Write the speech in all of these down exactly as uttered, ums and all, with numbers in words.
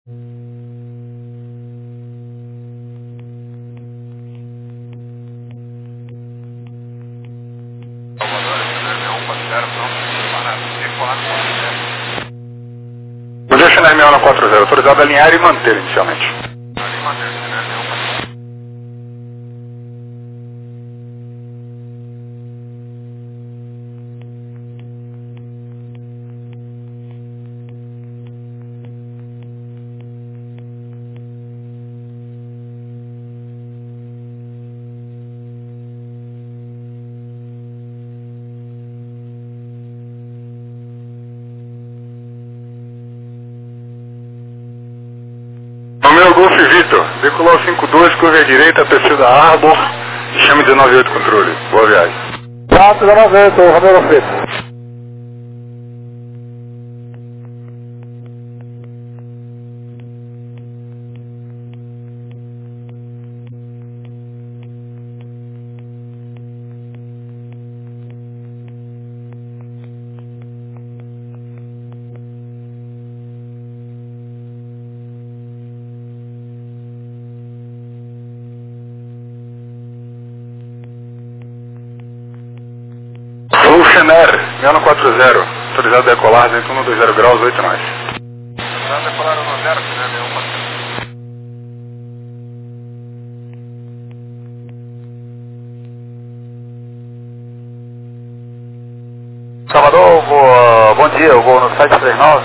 Bom dia, Chanel um um quatro zero, autorizado a alinhar e manter inicialmente. Romeo Golf Vitor, decolar cinco dois, curva à direita, P C da Arbor, chame dezenove oito controle. Boa viagem. quatro dezenove oito, Romeo Golf Vitor. Sul Chener, um um quatro zero, autorizado a decolar dentro um dois zero graus, oito nós. Autorizado a decolar um zero, Chener um quatro zero. Salvador, vou, bom dia, eu vou no sete três nove.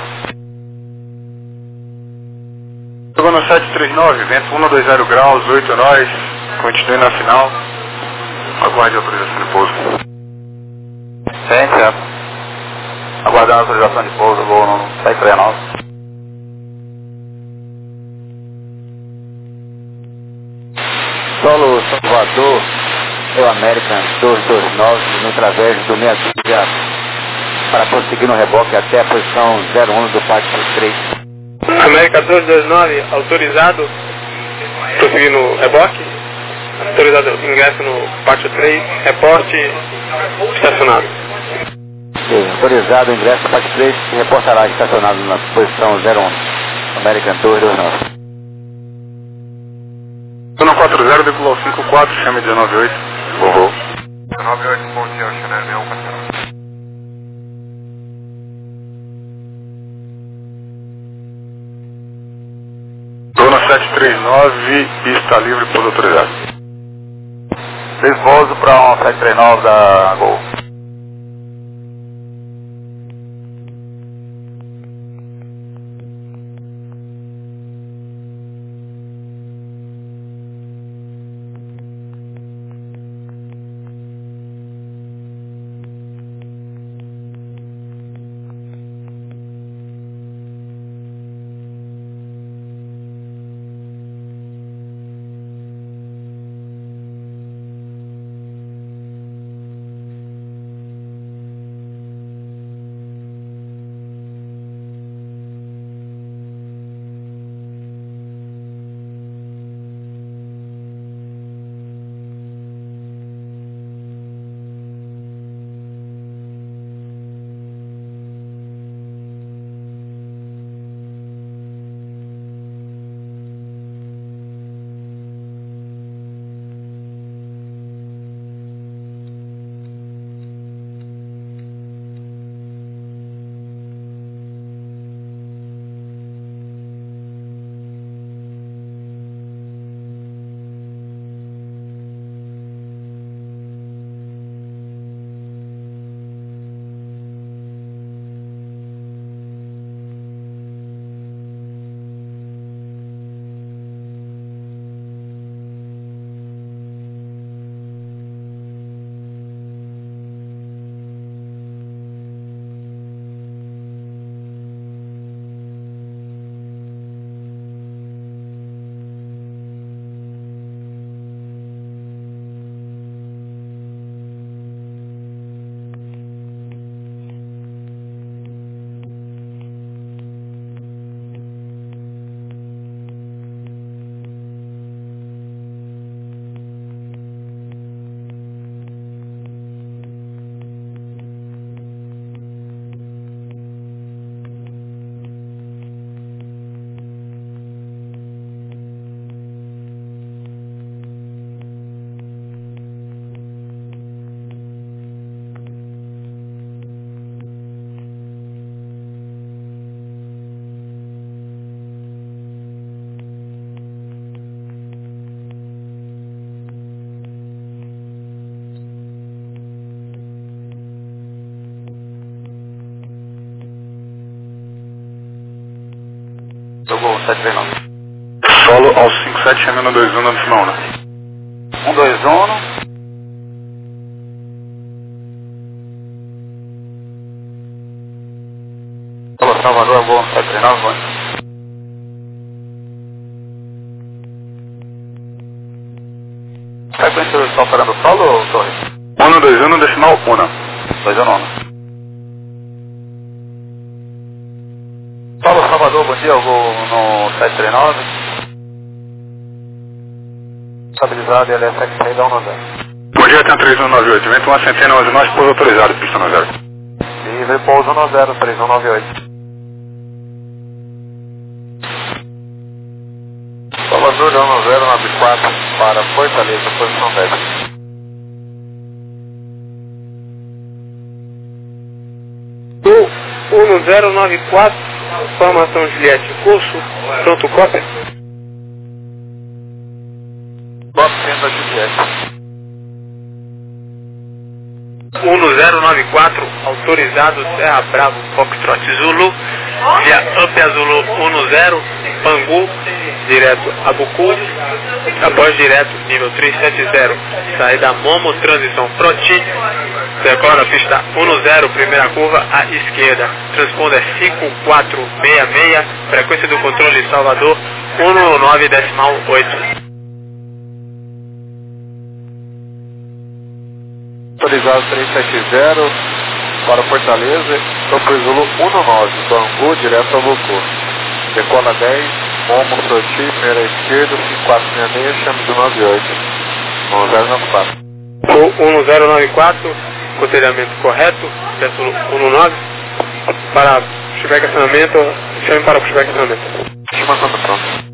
Chegou no sete três nove, vento um dois zero graus, oito nós, continue na final. Aguarde a autorização de pouso. Sim, certo. Aguardando a autorização de pouso, eu vou no sete três nove. Solo Salvador, eu American dois dois nove, no través do meia dúzia, para prosseguir no reboque até a posição zero um do pátio três. América dois dois nove, autorizado, prosseguir no reboque, autorizado ingresso no pátio três, reporte, estacionado. Sim, autorizado o ingresso no pátio três e reportará estacionado na posição zero um, American dois dois nove. um um quatro zero, decolar cinco quatro, chame dezenove oito. Bom voo. dezenove oito, bom dia, Chanel um quatro zero. Estou no sete três nove e está livre por autorizado. Desvouso para um sete três nove da Gol. Gol sete três nove. Solo ao cinco sete, chame um dois um na decimal, né? um dois um. Solo Salvador, Gol sete três nove, bom. Frequência do sol parando solo ou torre? um dois um, decimal um. dois um nove. Solo Salvador, bom dia, eu vou no sete três nove. Estabilizado, L S X seis, dá um nove zero. Bom dia, tem três um nove oito, vento uma centena, onze nós, pouso autorizado, pista no zero. Livre, pouso no zero, três um nove oito. Salvador, um zero nove quatro, para Fortaleza, posição dez. um zero nove quatro, formação Juliette, curso, pronto, cópia. nove da Juliette. um zero nove quatro, autorizado Serra Bravo, Foxtrot Zulu, via Up Azulu um zero, Pangu, direto a Bucu, após direto, nível trezentos e setenta, saída Momo, transição Proti, decora a pista um zero, primeira curva à esquerda, transponder cinco quatro seis seis, frequência do controle Salvador um nove decimal oito. Autorizado trezentos e setenta, para Fortaleza, Campo Zulu um nove, Bangu, direto a Bucu. Decola dez, Momo, Proti, primeira esquerda, cinco quatro seis seis, chame do nove oito. um zero nove quatro. um zero nove quatro, conselhamento correto, Título um nove, para pushback acionamento, chame para pushback acionamento. Estimação do pronto.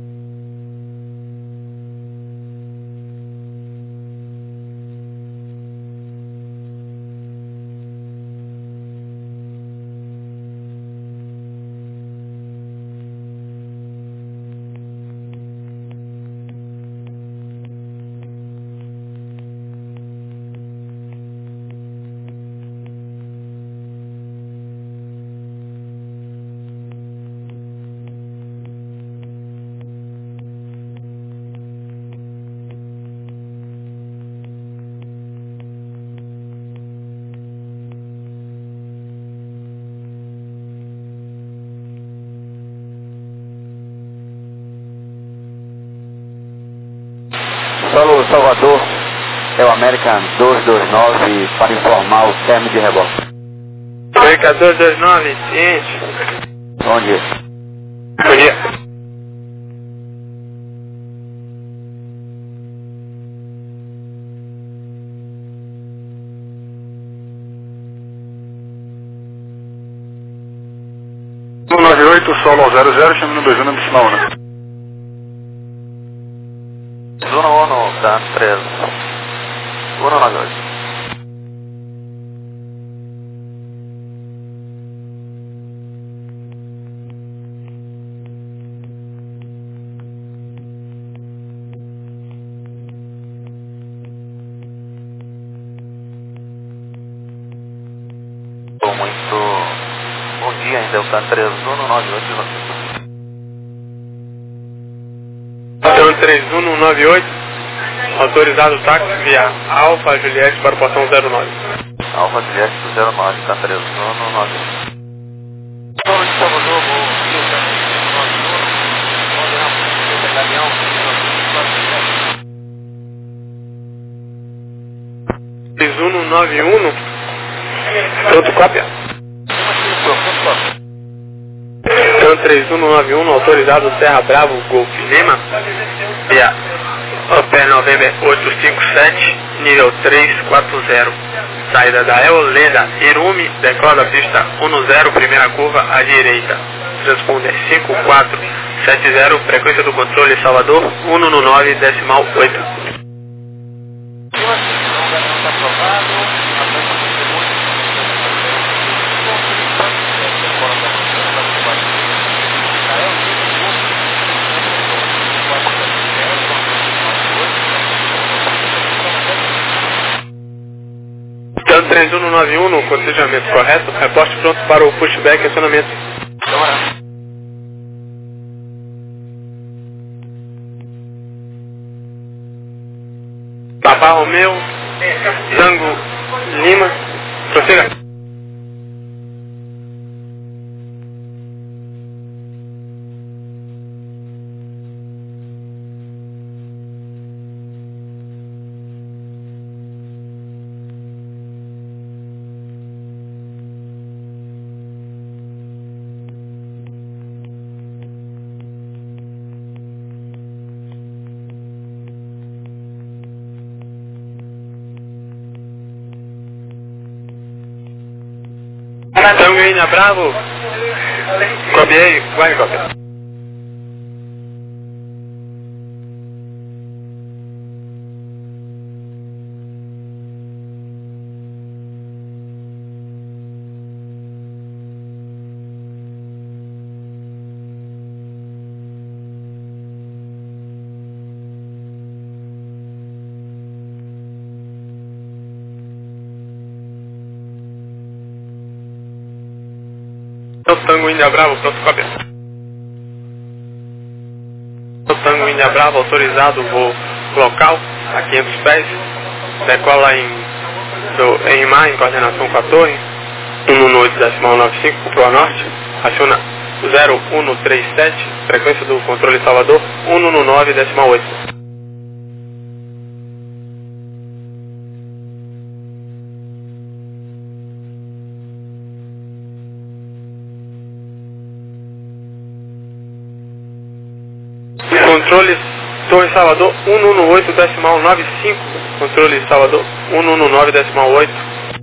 Solo Salvador, é o American dois dois nove para informar o término de reboque. American dois dois nove, ciente. Bom dia. Bom dia. um nove oito, solo ao zero zero, chame um dois um na decimal, né? Zona um, tá três. um nove oito. Muito bom dia, ainda é o T três um nove oito. Então três um nove oito, autorizado táxi via Alfa Juliette para o portão zero nove. Alfa Juliette do zero nove, T três um nove oito. Solo de Salvador, bom dia, três um nove um, pronto, cópia. Então três um nove um, autorizado Serra Bravo, Golf Lima, via Opel November oito cinco sete, nível trezentos e quarenta, saída da Eoleda, Irume, decola da pista um zero, primeira curva à direita, transponder cinco quatro sete zero, frequência do controle Salvador um nove decimal oito. Então três um nove um, no cotejamento correto, reporte pronto para o pushback e acionamento. Alfa Romeo, Tango Lima, prossiga. Tango India Bravo, copiei, vai copia. Tango India Bravo, pronto, cópia. Tango India Bravo, autorizado voo local, a quinhentos pés, decola em, do, em mar, em coordenação com a torre, um um oito decimal nove cinco, para o norte, aciona zero um três sete, frequência do controle Salvador, um um nove decimal oito. Controle Torre Salvador um um oito decimal nove cinco, controle Salvador um um nove decimal oito.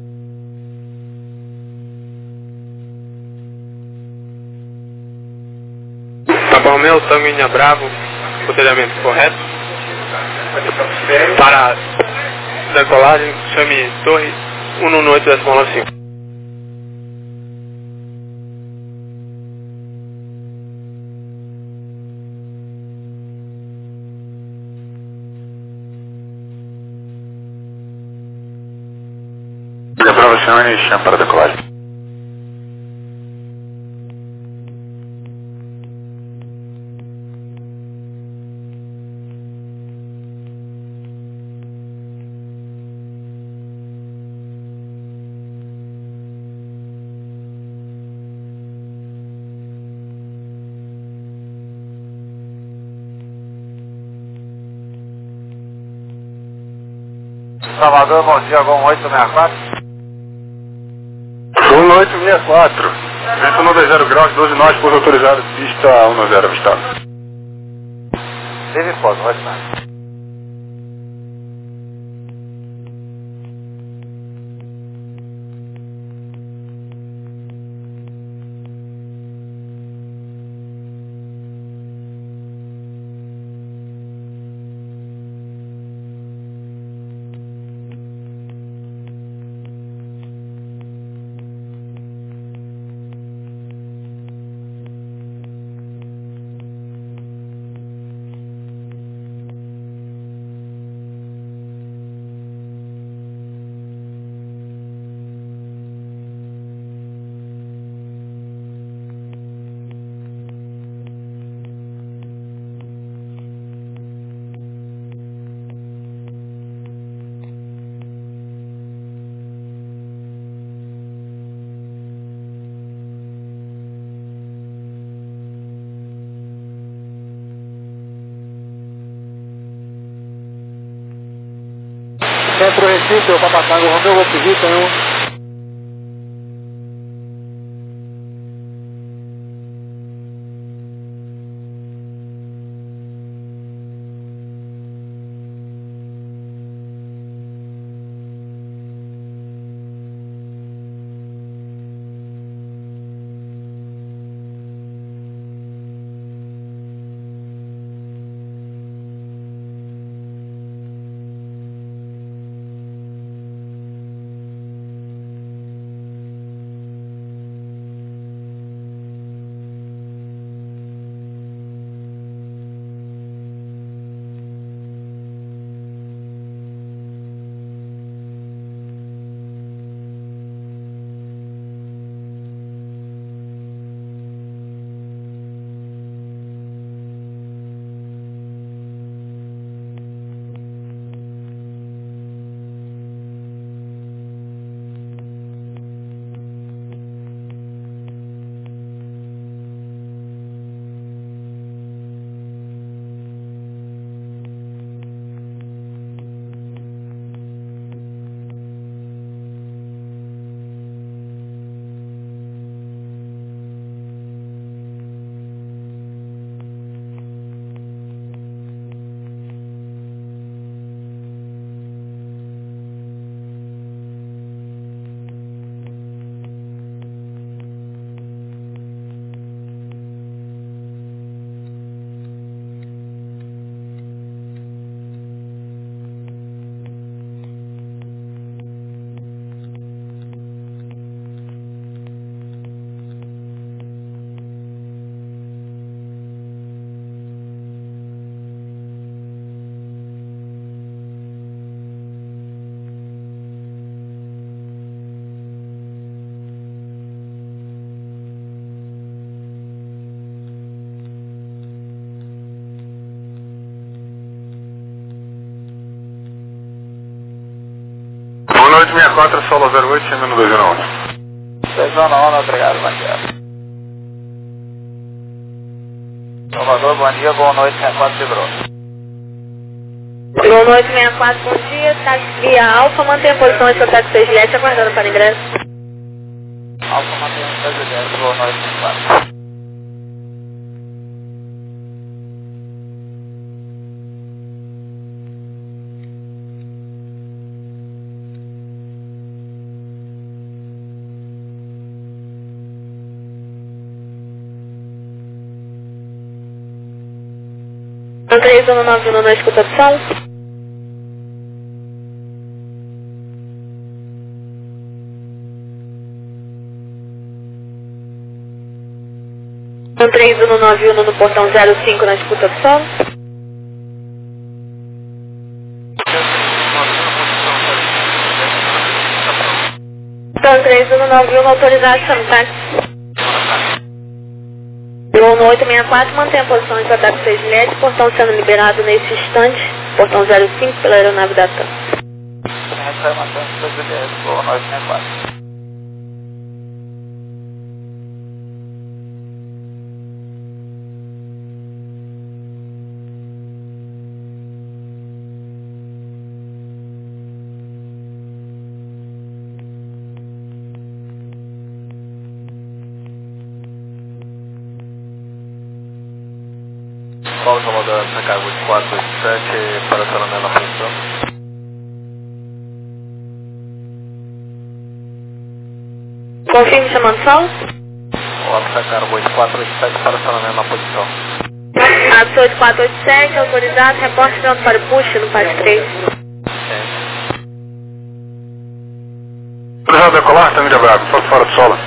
Alfa Romeo, Tango India Bravo, procedimento correto. Para decolagem, chame Torre um um oito decimal nove cinco. Aprovação e chama para decolagem. Salvador, bom dia, Gol oito seis quatro. um oito seis quatro, vento noventa graus, doze nós, curso autorizado, pista um zero avistado. Teve foto, vai estar. Centro Recife, o Papatango, Romeu, vou pedir, tenho... quatro, solo zero oito, chama no dois zero um. dois zero um, obrigado, bom dia. Salvador, bom dia, boa noite, sessenta e quatro de Bruno. Boa noite, sessenta e quatro, bom dia, táxi via Alfa, mantém a posição de seu táxi seis Juliette, aguardando para ingresso. Alfa, mantém a seis Juliette, boa noite, sessenta e quatro. três um nove um na escuta de som. três um nove um no portão zero cinco na escuta de som. Então três um nove um autorizado, chama táxi. Bruno oito seis quatro, mantém a posição de ataque seis Juliette, portão sendo liberado nesse instante, portão zero cinco pela aeronave da TAM. Mantém a seis Juliette, boa noite, sessenta e quatro. Paulo Salvador, Chicago quatro oito sete, para acionamento na posição. Confirme chamando sol. Alfa Chicago oito quatro oito sete, para acionamento na posição. Alfa oito quatro oito sete, autorizado, reporte pronto para o push no P A S três. Autorizado a decolar, Tamília Braga, só fora de sola.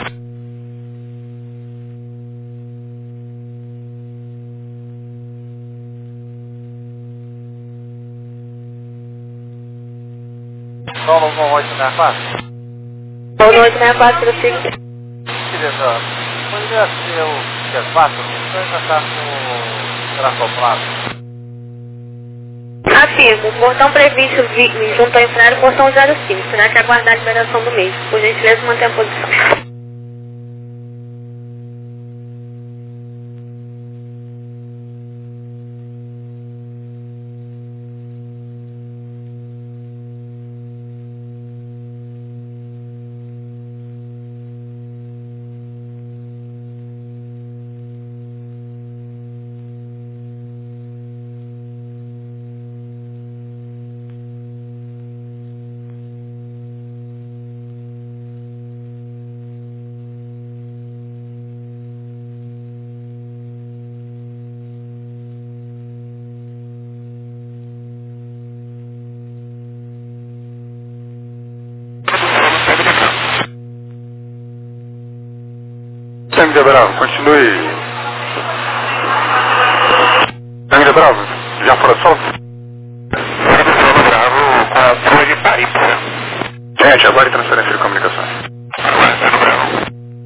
Solo um oito sessenta e quatro. Boa noite, sessenta e quatro, prossiga. Beleza, poderia ser o Q quatro, você ainda está com o trafoplado? Afirmo, o portão previsto vi, junto ao infraero, portão zero cinco. Será que aguardar a liberação do mesmo? Por gentileza, mantenha a posição. Tamília Bravo, continue. Tamília Bravo, já fora de sola? Tamília Bravo, com a torre de Paripa. Gente, agora em transferência de comunicações. Aguardando Bravo.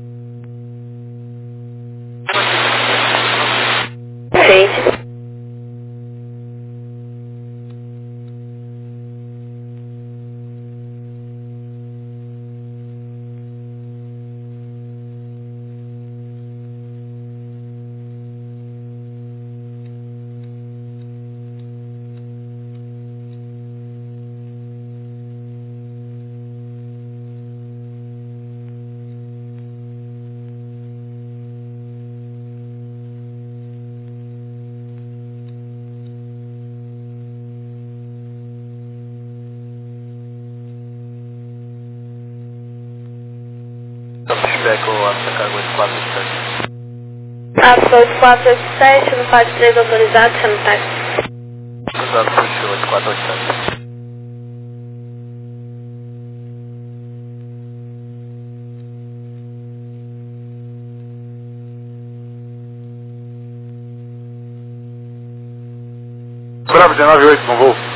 Gente. Feedback o Alfa Chicago oito quatro oito sete. Alfa oito quatro oito sete, no P A S três autorizado, chama táxi. Cruzado puxou oito quatro oito sete. Bravo, dezenove oito, bom voo.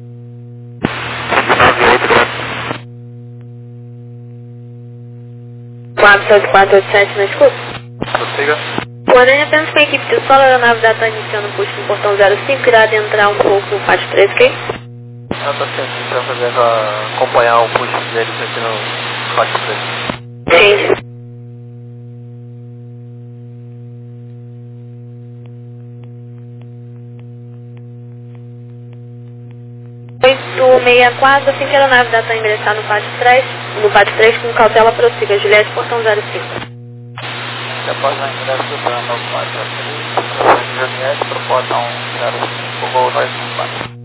quatro oito quatro oito sete na escuta. Prossiga. Guarani apenas com a equipe de solo, a aeronave da TAM iniciando o push no portão zero cinco, irá adentrar um pouco no P A S três, ok? nota cem, para fazer acompanhar o push deles aqui no Pátio três. Sim. oito seis quatro, assim que a aeronave dá para ingressar no Pátio três, no Pátio três com cautela prossiga, Juliette, portão zero cinco. Após o ingresso do plano ao Pátio três, Juliette para o portão zero cinco, voo dois quatro.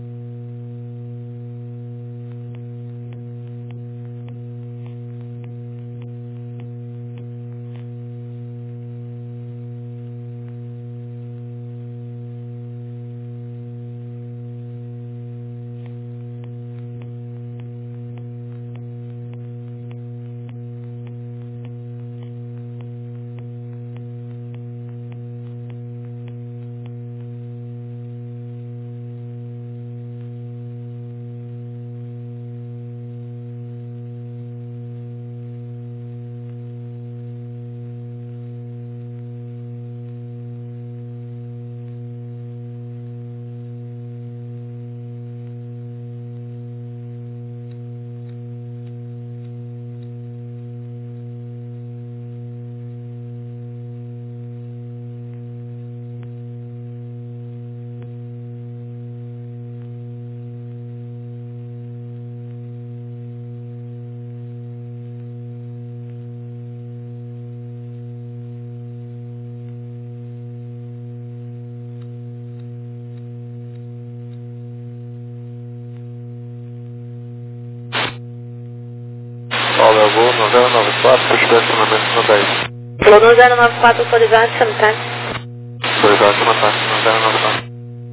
Paulo Gol no zero nove quatro, push estacionamento no dez. Falou no zero nove quatro, autorizado, sometime. Autorizado, sometime, no zero nove quatro.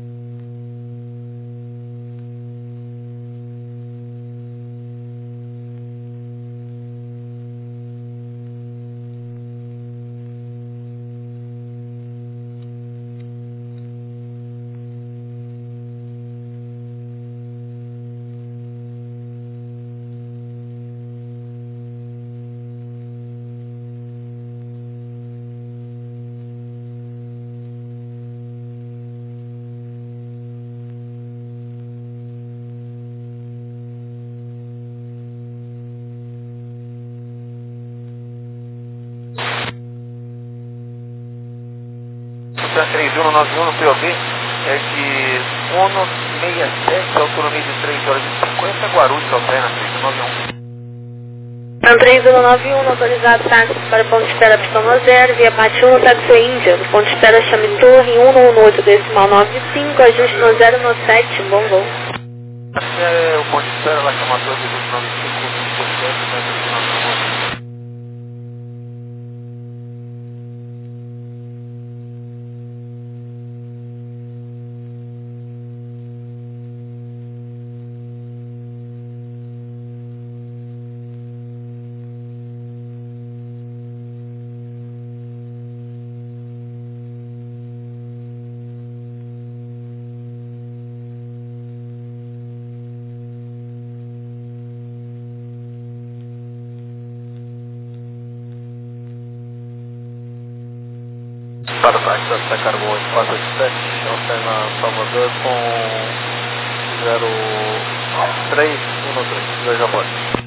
três um nove um no P O V é de um seis sete, autonomia de três horas e cinquenta, Guarulhos, Alpena, três um nove um. três um nove um, autorizado, táxi para ponto de espera pistão no zero, via parte um, táxi Índia, no ponto de espera chame torre um um oito decimal nove cinco, ajuste no zero no sete, bom voo. Aqui é o ponto de espera lá que é uma torre de dois nove cinco, por cento, metro de nove nove. Para o táxi da Santa Carboa oito quatro oito sete, Alcena Salvador com zero três um três, veja a bordo.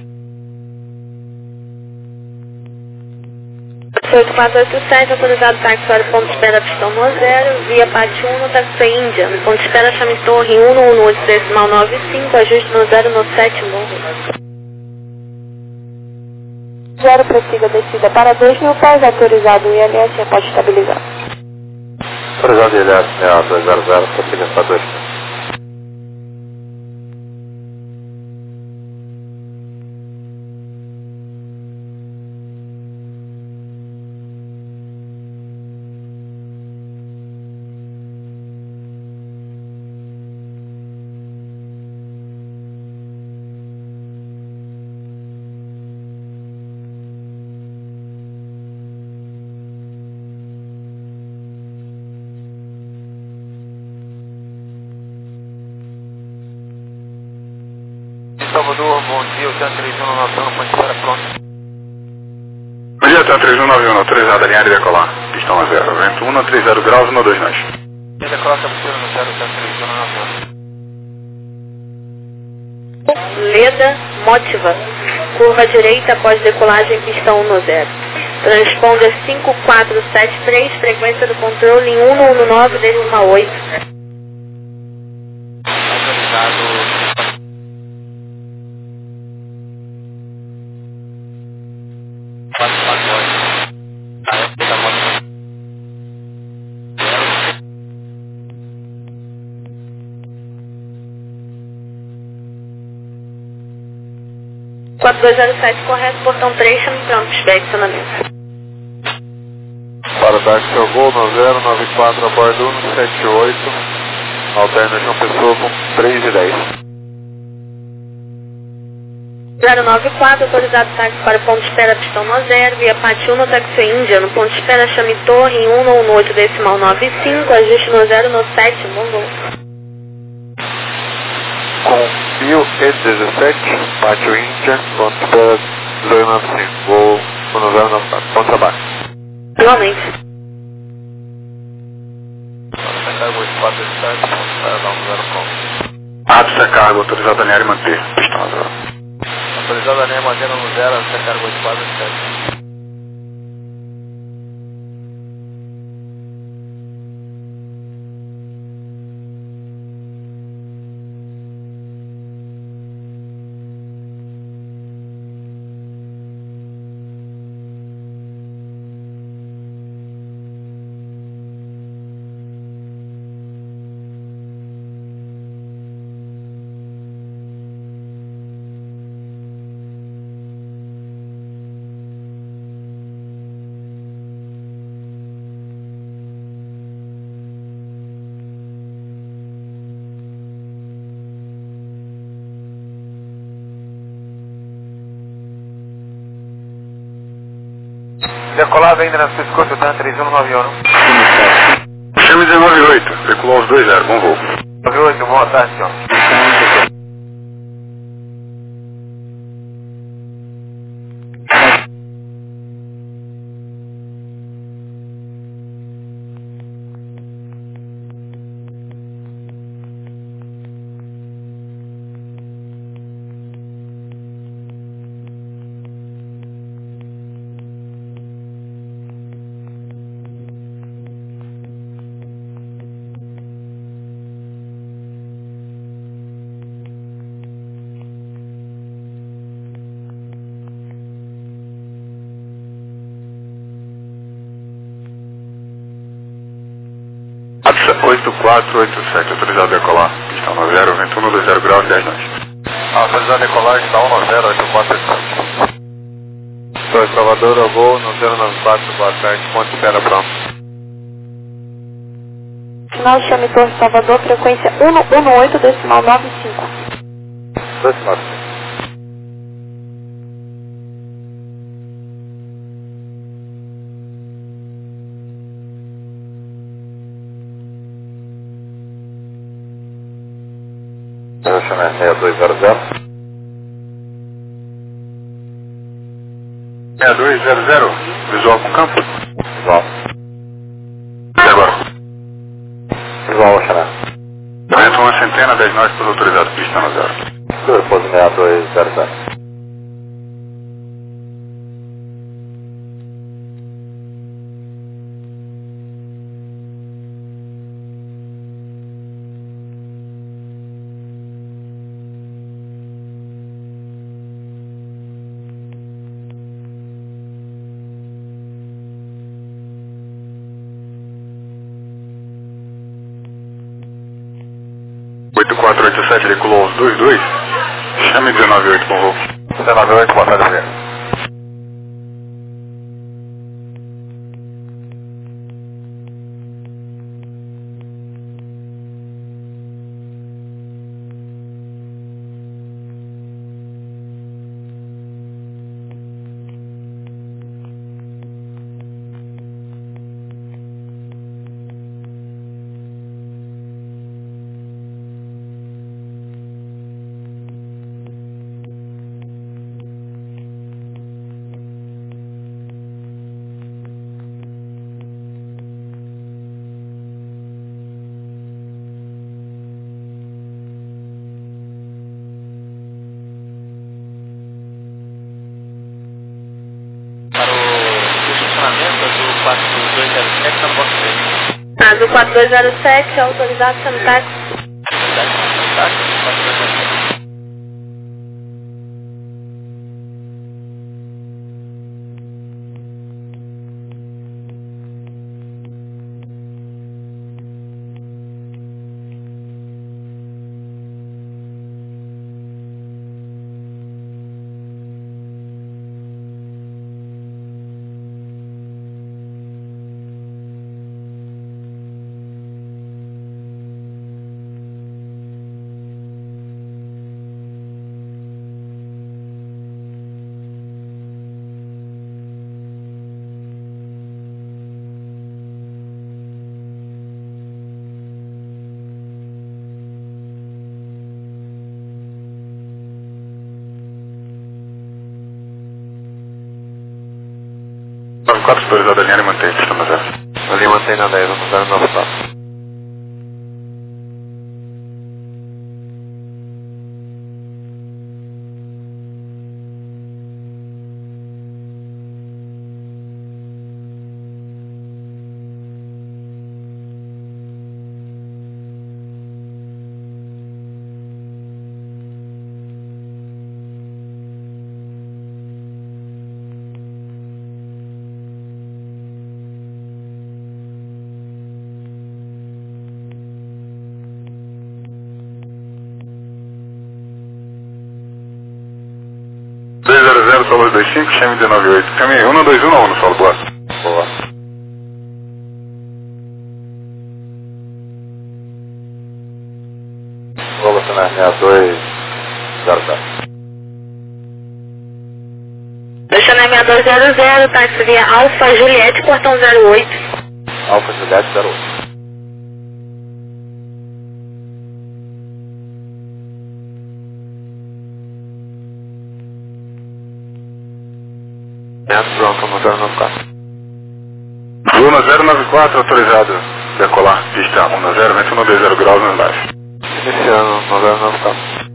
oito quatro oito sete, autorizado táxi para ponto de espera pistão no zero, via parte um no táxi Índia, no ponto de espera chame torre um um oito decimal nove cinco, ajuste no zero no sete, bom voo. Zero, prossiga descida para dois mil pés, autorizado I L S, pode estabilizar. Autorizado I L S, é a dois zero zero, prossiga para dois mil. Salvador, bom dia, o T A três um nove um, ponte espera pronto. Bom dia, T A três um nove um, autorizado, alinhar e decolar. Pistão a zero, vento um, trinta graus, um dois nós. E decolar cabeceira no zero, T A três um nove um. Leda Motiva. Curva direita após decolagem, pistão um zero. Transponder cinco quatro sete três, frequência do controle em um um nove decimal oito. Autorizado. Quatro pacotes. A F da moto. quatro dois zero sete, correto, portão três, chame pronto, inspecionamento. Para o táxi Gol no zero nove quatro a bordo um sete oito, alterna João Pessoa com três e dez. zero nove quatro, autorizado táxi para o ponto de espera pistão no zero, via Pati um no táxi Índia, no ponto de espera chame Torre em um um oito decimal nove cinco, ajuste no zero no sete, bom voo. Com mil e dezessete, Pati Índia, ponto de espera zero nove cinco, voo um zero nove quatro, ponto abaixo. Igualmente. Cargo oito quatro sete, ponto de espera dá um zero com. Abre essa carga, autorizado a e manter. Pistão zero. Autorizado a linha mantendo no zero, essa carga oito quatro sete. Decolado ainda na pescoço, tá? três um nove um. Chame dezenove oito, decolou os dois zero, bom voo. nove oito, boa tarde, senhor. oito quatro oito sete, autorizado a decolar. Pistão no zero, vento um, dois zero graus, dez nós. Autorizado a decolagem, está um zero oito quatro sete. Sou Salvador, eu vou no zero nove quatro, boa tarde, ponto de espera pronto. Final chame Torre Salvador, frequência um um oito decimal nove cinco. dois nove. Eu chamei seis dois zero zero. seis dois zero zero, visual com campo? Visual. E agora? Visual, vou chamar. Vento uma centena, dez nós, por autorizado, pistão no zero. Depois seis dois zero zero. oito quatro oito sete, decolou os dois dois. Chame dezenove oito, bom voo. dezenove oito, boa tarde, Adriano. quatro dois zero sete na porta três. Azul quatro dois zero sete, autorizado chame táxi. Táxi, quatro dois zero sete. nove quatro, autorizado a linha e mantém, pista no zero. A linha mantém na dez, vamos dar nove quatro. dois zero zero, solo dois cinco, chame dezenove oito. Chame um dois um um no solo, boa. Boa. Vou acionar seis dois zero sete. Deixando seis dois zero zero, táxi via Alfa Juliette, portão zero oito. Alfa Juliette zero oito. Pronto, motor nove quatro. Luna zero nove quatro, autorizado. Decolar, pista um zero, vento um dois zero graus no embaixo. Iniciando, zero nove quatro.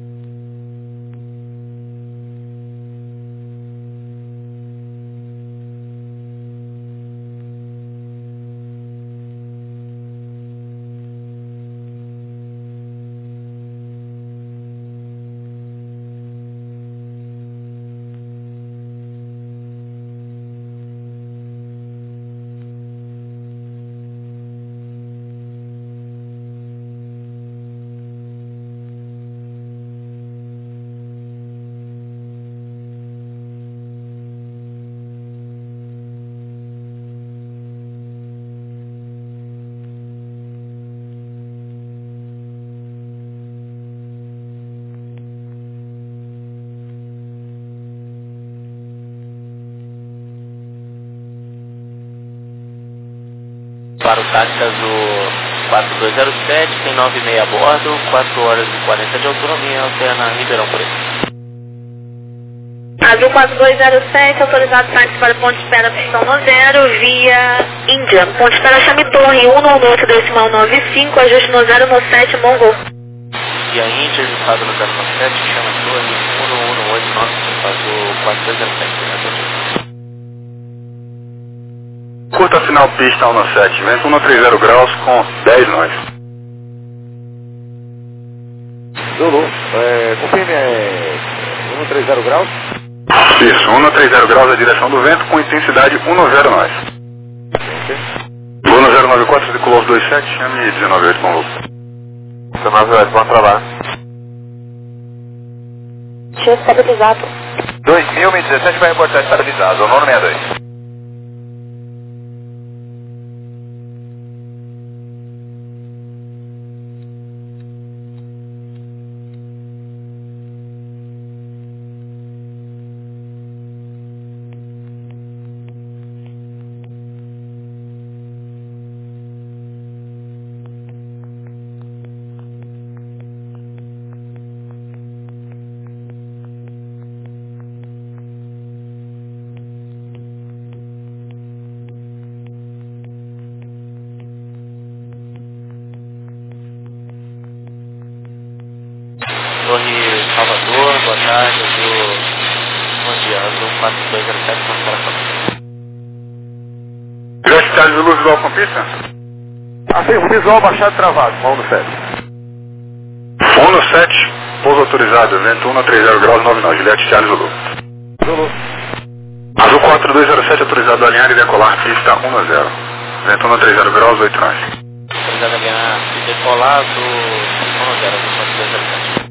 Para o táxi azul quatro dois zero sete, tem nove e meia a bordo, quatro horas e quarenta de autonomia, alterna Ribeirão Preto. Azul quatro dois zero sete, autorizado táxi para ponto de espera pistão no zero, via Índia. Ponto de espera chame torre um no oito decimal nove cinco, ajuste no zero no sete, Mongol. Via Índia, ajustado no zero no sete, chama torre um no um no oito nove cinco, azul quatro dois zero sete. Curta final pista um sete, vento um três zero graus com dez nós. Zulu, é, confirme, é um três zero graus? Isso, um três zero graus a direção do vento com intensidade um zero nós. Luna zero nove quatro, circulou dois sete, chame dezenove oito com lucro. dezenove oito, bom trabalho. Deixa eu estabilizado. dois mil e dezessete vai reportar estabilizado, o nono sessenta e dois. Torre Salvador, boa tarde, azul, bom dia, azul quatro dois zero sete, para Charlie Zulu, visual com pista? Afirmo, visual baixado travado, um no sete. um no sete, pouso autorizado, vento um a trinta graus noventa e nove, Juliette Charlie Zulu. Zulu. Azul quatro dois zero sete, autorizado a alinhar e decolar, pista um a zero. Vento um a trinta graus oitenta e nove. Autorizado a alinhar e decolar do um a zero, Azul quatro dois zero sete.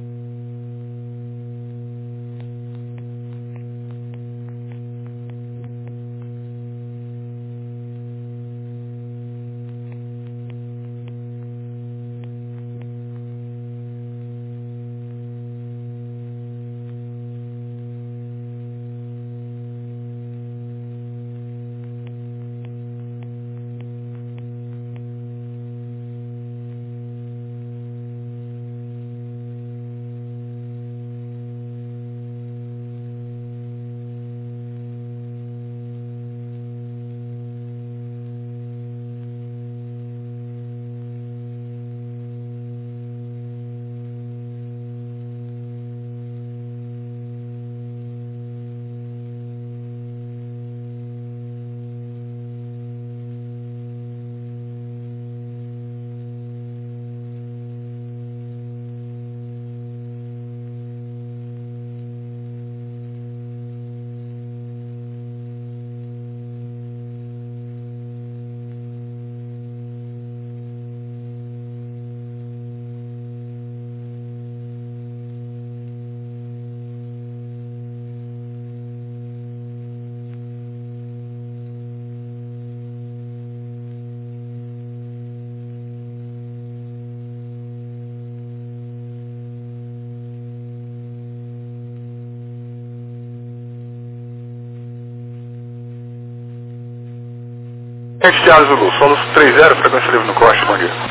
Juliette Charlie Zulu, solo três zero, frequência livre no corte, bom dia.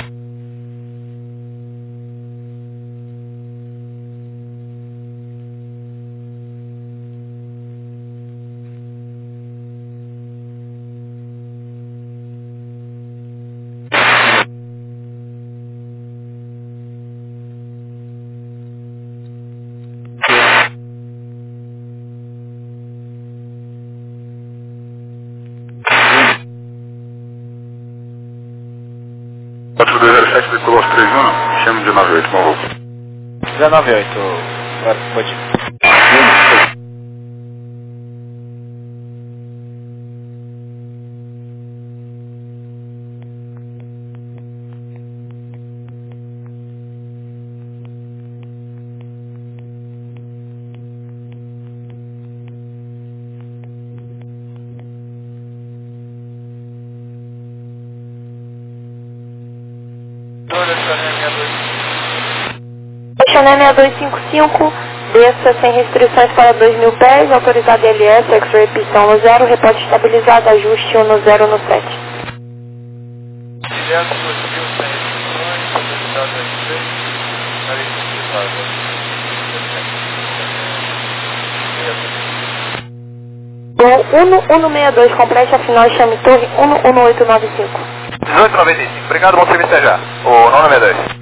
quatro dois zero sete, decolou aos três um, chama dezenove oito, bom voo. dezenove oito, agora pode ir. Chanel seis dois cinco cinco, desça sem restrições para dois mil pés, autorizado L S, X-Ray pistão no zero, reporte estabilizado, ajuste um no zero no sete. Direto dois mil sem restrições, autorizado X-Ray, área estabilizada. um um seis dois, complete a final, chame torre um um oito nove cinco. dezoito noventa e cinco, obrigado, bom serviço até já. O nove sessenta e dois.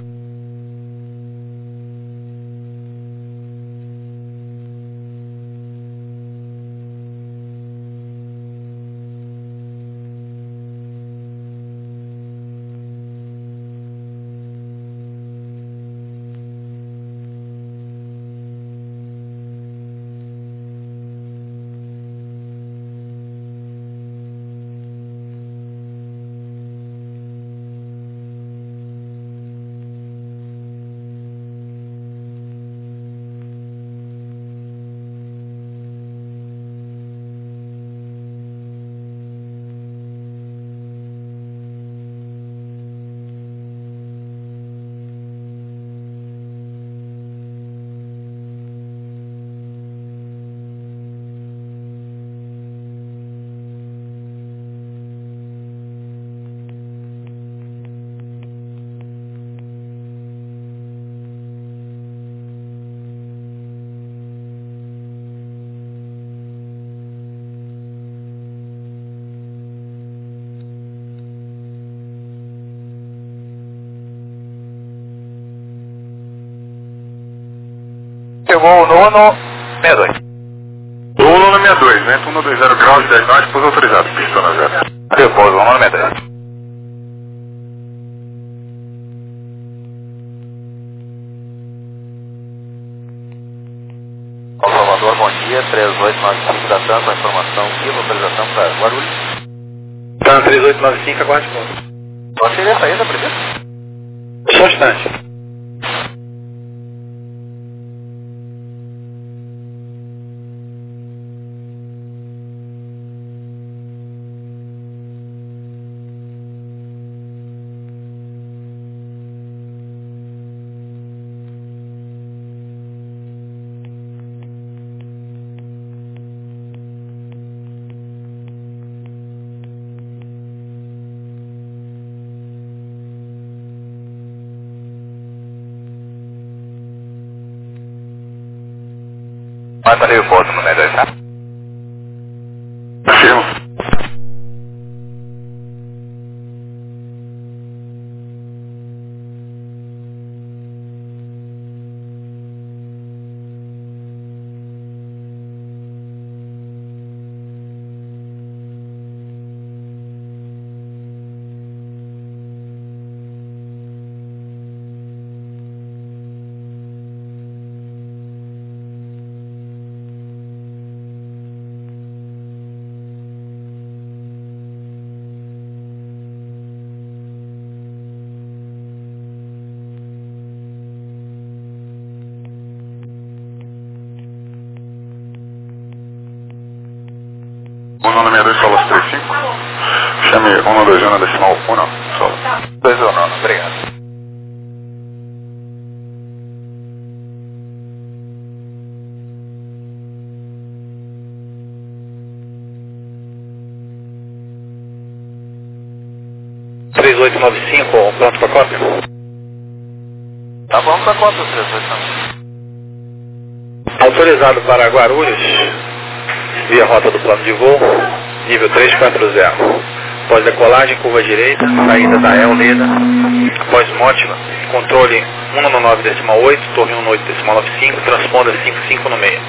Chegou o nono sessenta e dois. O nono sessenta e dois, vento um a dois zero graus, dez nós, pouso autorizado, pista na zero. Repouso, um nove dois. Salvador, bom dia, três oito nove cinco da TAM, com a informação viva, autorização para Guarulhos. TAM três oito nove cinco, aguarde ponto. Qual seria a saída, primeiro? Só um instante. Vai para o repouso, número dois, tá? Afirmo. um nove seis dois, solo três cinco. Chame um nove dois um decimal um, solo. dois um nove, obrigado. três oito nove cinco, pronto para cópia? Tá bom para cópia, três oito nove. Autorizado para Guarulhos, via rota do plano de voo, nível três quatro zero. Após decolagem, curva direita, saída da El Leda. Após Mótima, controle um nove nove decimal oito, torre um oito decimal nove cinco, transponder cinco cinco no meio.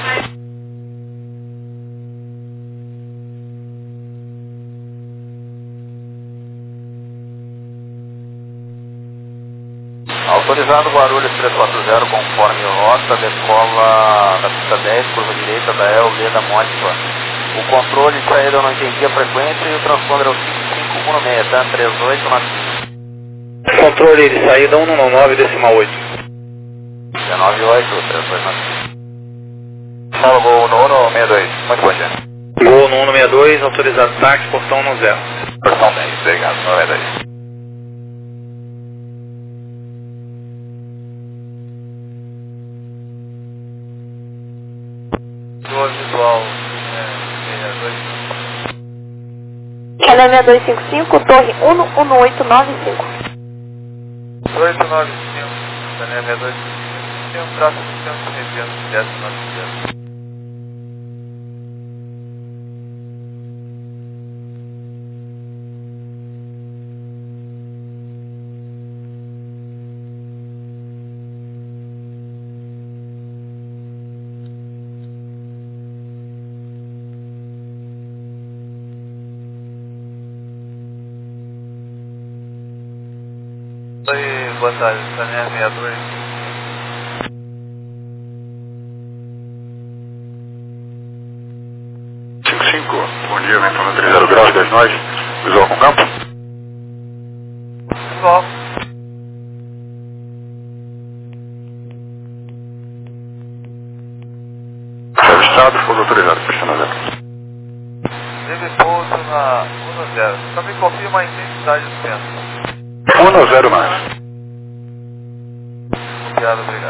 Autorizado Guarulhos três quatro zero, conforme rota, decola da pista dez, curva direita da El Leda Mótima. O controle de saída eu não entendi a frequência e o transponder é o cinco cinco um no meio, tá? três oito nove cinco. Controle de saída um nove nove decimal oito. dezenove oito, três oito nove cinco. Fala, Gol no um seis dois, muito bom dia. Gol no um seis dois, autorizado táxi, portão um zero. Portão dez, obrigado, nove dois. Visual, é, Canal seis dois cinco cinco, torre um um oito nove cinco. oito nove cinco, Canal seis dois cinco cinco, tem um traço de cento e noventa, dez nove zero. Oi, boa tarde, Daniel seis dois. cinco cinco, bom dia, ventando três zero graus, dez nós, visual com campo. Visual. Avistado, fogo autorizado, prestando a zero. Teve pouso na um zero. Só me confirma a intensidade do vento. um zero mais. Obrigado, obrigado.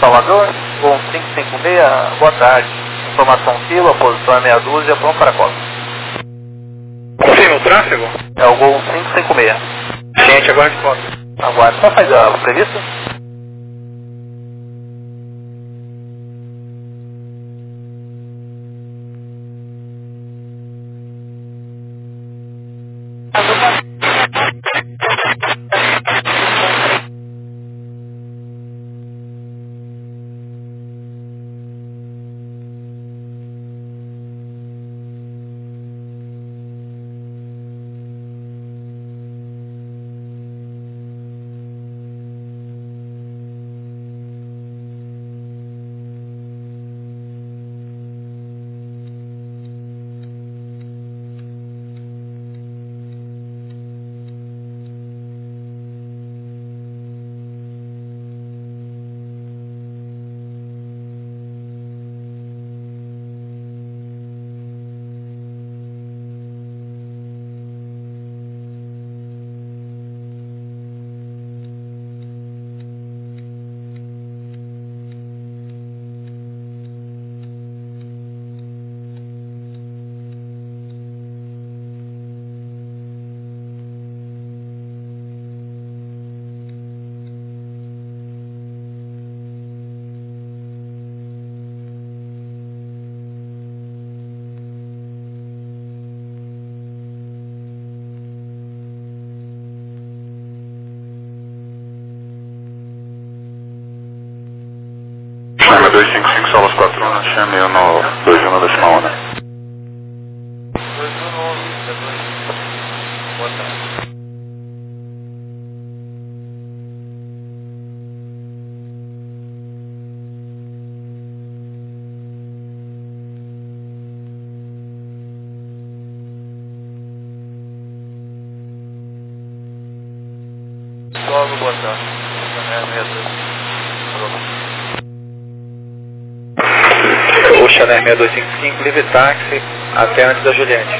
Salvador, Gol cinco cinco seis, boa tarde. Informação fila, posição é meia dúzia, pronto para costa. Confirma o tráfego? É o Gol cinco cinco seis. Gente, agora resposta. Aguarde, só faz a prevista? Chame dois cinco cinco, solas quatro um, chame no dois um da Simaona. dois um um, boa tarde. Logo, boa tarde. É mesmo. O Chanel seis dois cinco cinco, livre táxi até antes da Juliette.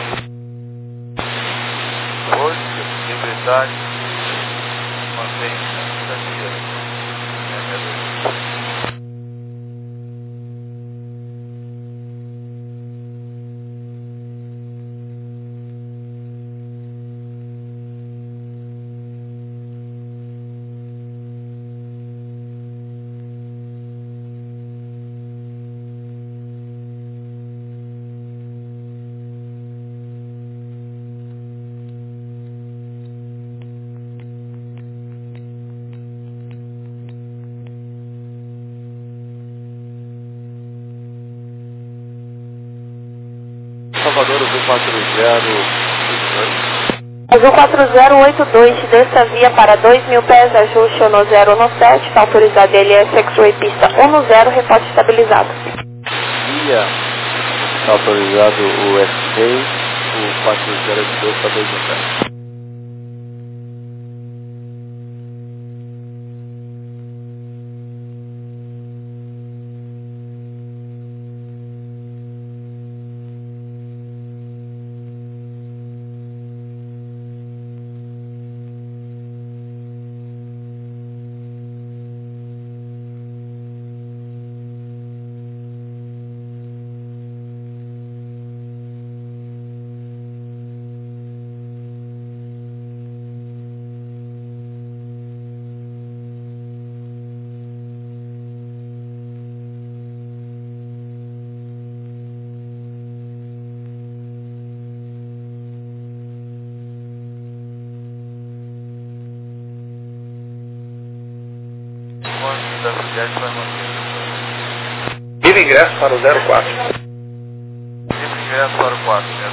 Hoje, liberdade, mantém antes da Juliette. Salvador, Azul quatro zero. Azul quatro zero oito dois, desça via para dois mil pés, ajuste no zero no sete, está autorizado L S X-Ray pista um no zero, reporte estabilizado. Via, está autorizado o S seis, o quatro zero oito dois para dois mil pés. Da Juliette vai manter. Livre ingresso para o zero quatro. Livre ingresso para o quatro, né?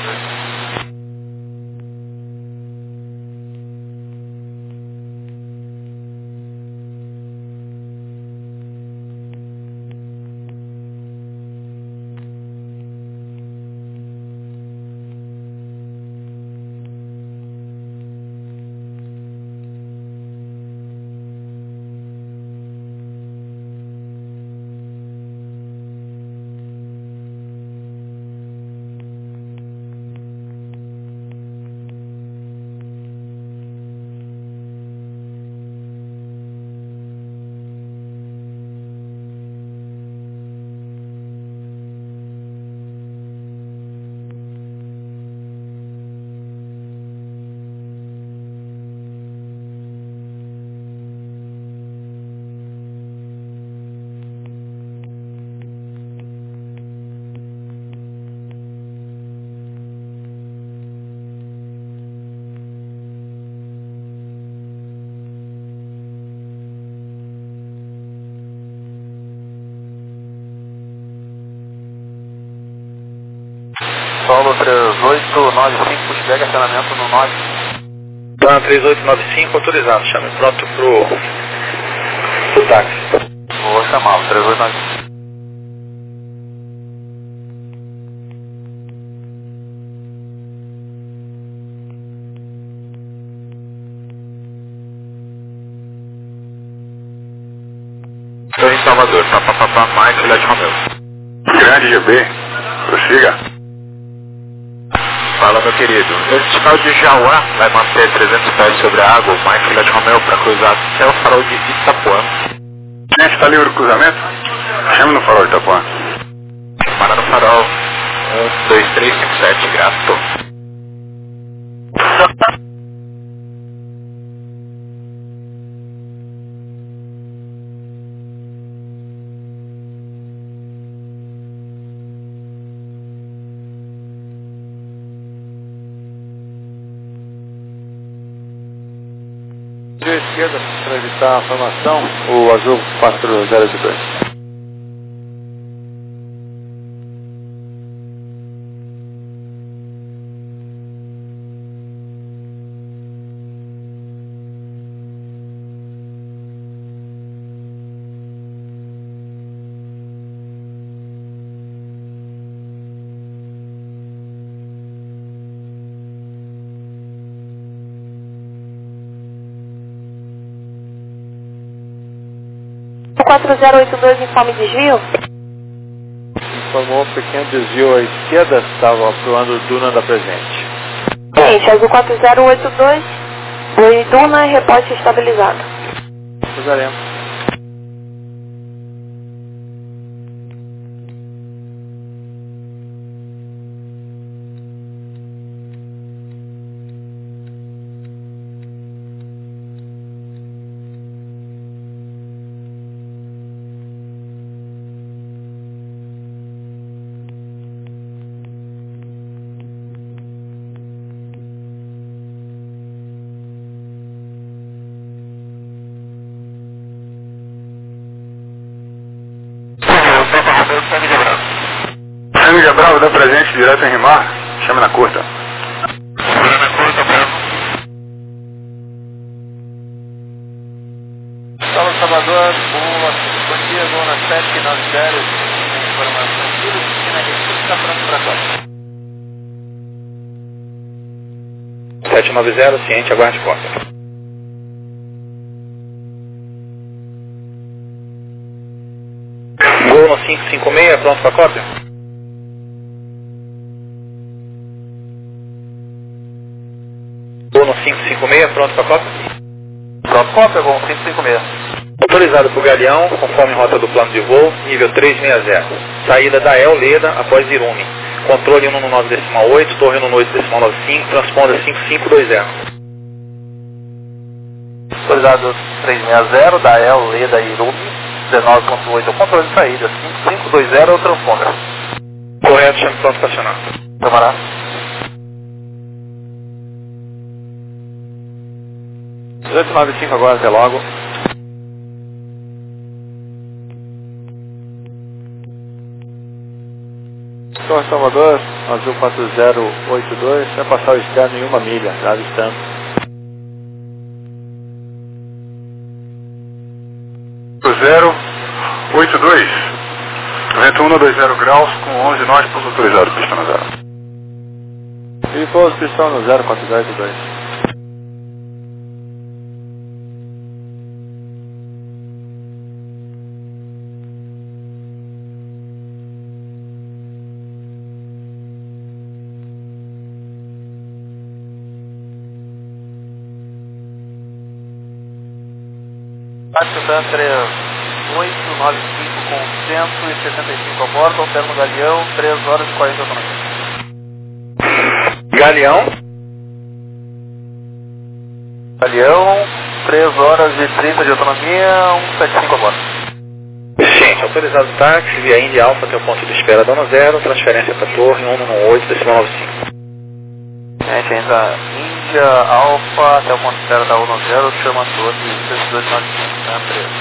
solo três oito nove cinco, pushback, acionamento no nove. Dan três oito nove cinco, autorizado, chame pronto pro, pro táxi. Vou chamá-lo, três oito nove cinco. Estou em Salvador, papapá, Mike, Filhote Romeu. Grande G B, prossiga. Fala, meu querido. Vertical de Jauá vai manter trezentos pés sobre a água, Mike, Filhote Romeu, para cruzar até o farol de Itapuã. Quem está livre do cruzamento? Chame no farol de Itapuã. Para no farol um dois três cinco sete, grato. De esquerda, para evitar a formação, o azul quatro zero dois. quatro zero oito dois informe desvio. Informou um pequeno desvio à esquerda, estava atuando Duna da presente. Gente, azul quatro zero oito dois, oi Duna, reporte estabilizado. Cruzaremos. Sênior de Bravo, dá presente direto em Rimar, chame na curta. Salve Salvador, boa, bom dia, Luna sete nove zero, informação tudo, destino a Recife, está pronto para cá. sete nove zero, ciente, aguarde porta. Gol no cinco cinco seis, pronto para cópia? Gol no cinco cinco seis, pronto para cópia? Pronto, cópia, Gol cinco cinco seis. Autorizado por Galeão, conforme rota do plano de voo, nível trezentos e sessenta. Saída da El Leda após Irume. Controle um no nove decimal oito, torre um no oito decimal noventa e cinco, transponder cinco cinco dois zero. Autorizado trezentos e sessenta, da El Leda Irume, dezenove ponto oito, controle de saída, cinco cinco dois zero, transponder. Correto, chame pronto para acionar. Camarada. dezoito nove cinco agora, até logo. Torre Salvador, azul quatro zero oito dois, vai passar o externo em uma milha, dado estando. zero oito dois, vento um a dois zero graus, com onze nós, pouso autorizado, pistão no zero. E pouso pistão no zero quatro zero oito dois. Santana três oito nove cinco com cento e sessenta e cinco a bordo, alterno Galeão, três horas e quarenta minutos. Galeão. Galeão, três horas e trinta de autonomia, cento e setenta e cinco a bordo. Gente, autorizado o táxi, via Indy Alfa até o ponto de espera Dona Zero, transferência para torre um no oito decimal noventa e cinco. Gente, ainda Índia Alfa até o ponto de espera da um no zero, chama a torre três dois nove cinco, né, três.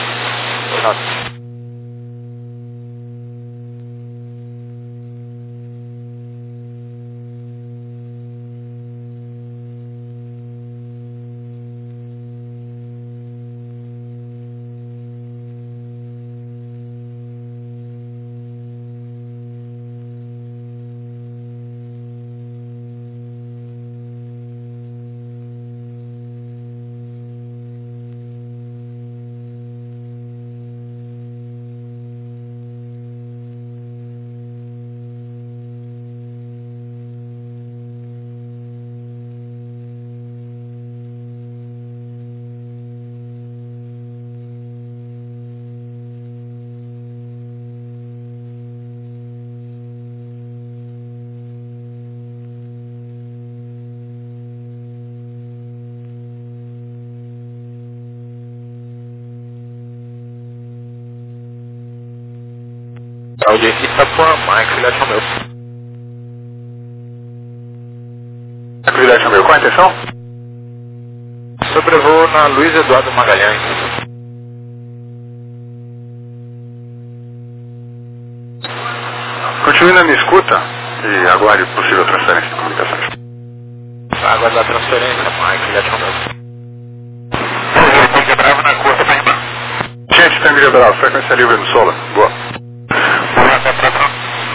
central de Itapuã, Mike, filhote Romeu. Filhote Romeu, qual a intenção? Sobrevoo na Luiz Eduardo Magalhães. Continue na minha escuta e aguarde possível transferência de comunicações. Aguardar a transferência, Mike, filhote Romeu. Emília Bravo na curva, tá embaixo. Gente, está Emília Bravo, frequência livre no Sola. Boa. Boa, até a próxima.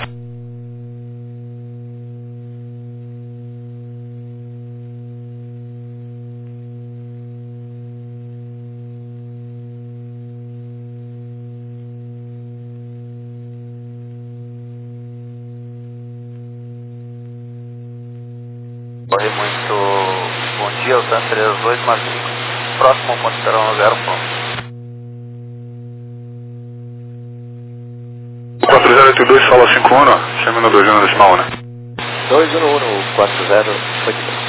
Corre muito bom dia, o Santos três dois mais cinco, próximo ao ponto zero zero ponto. quatro zero oito dois, fala cinco um, chama no dois um decimal, né? dois um um, quatro zero oito dois.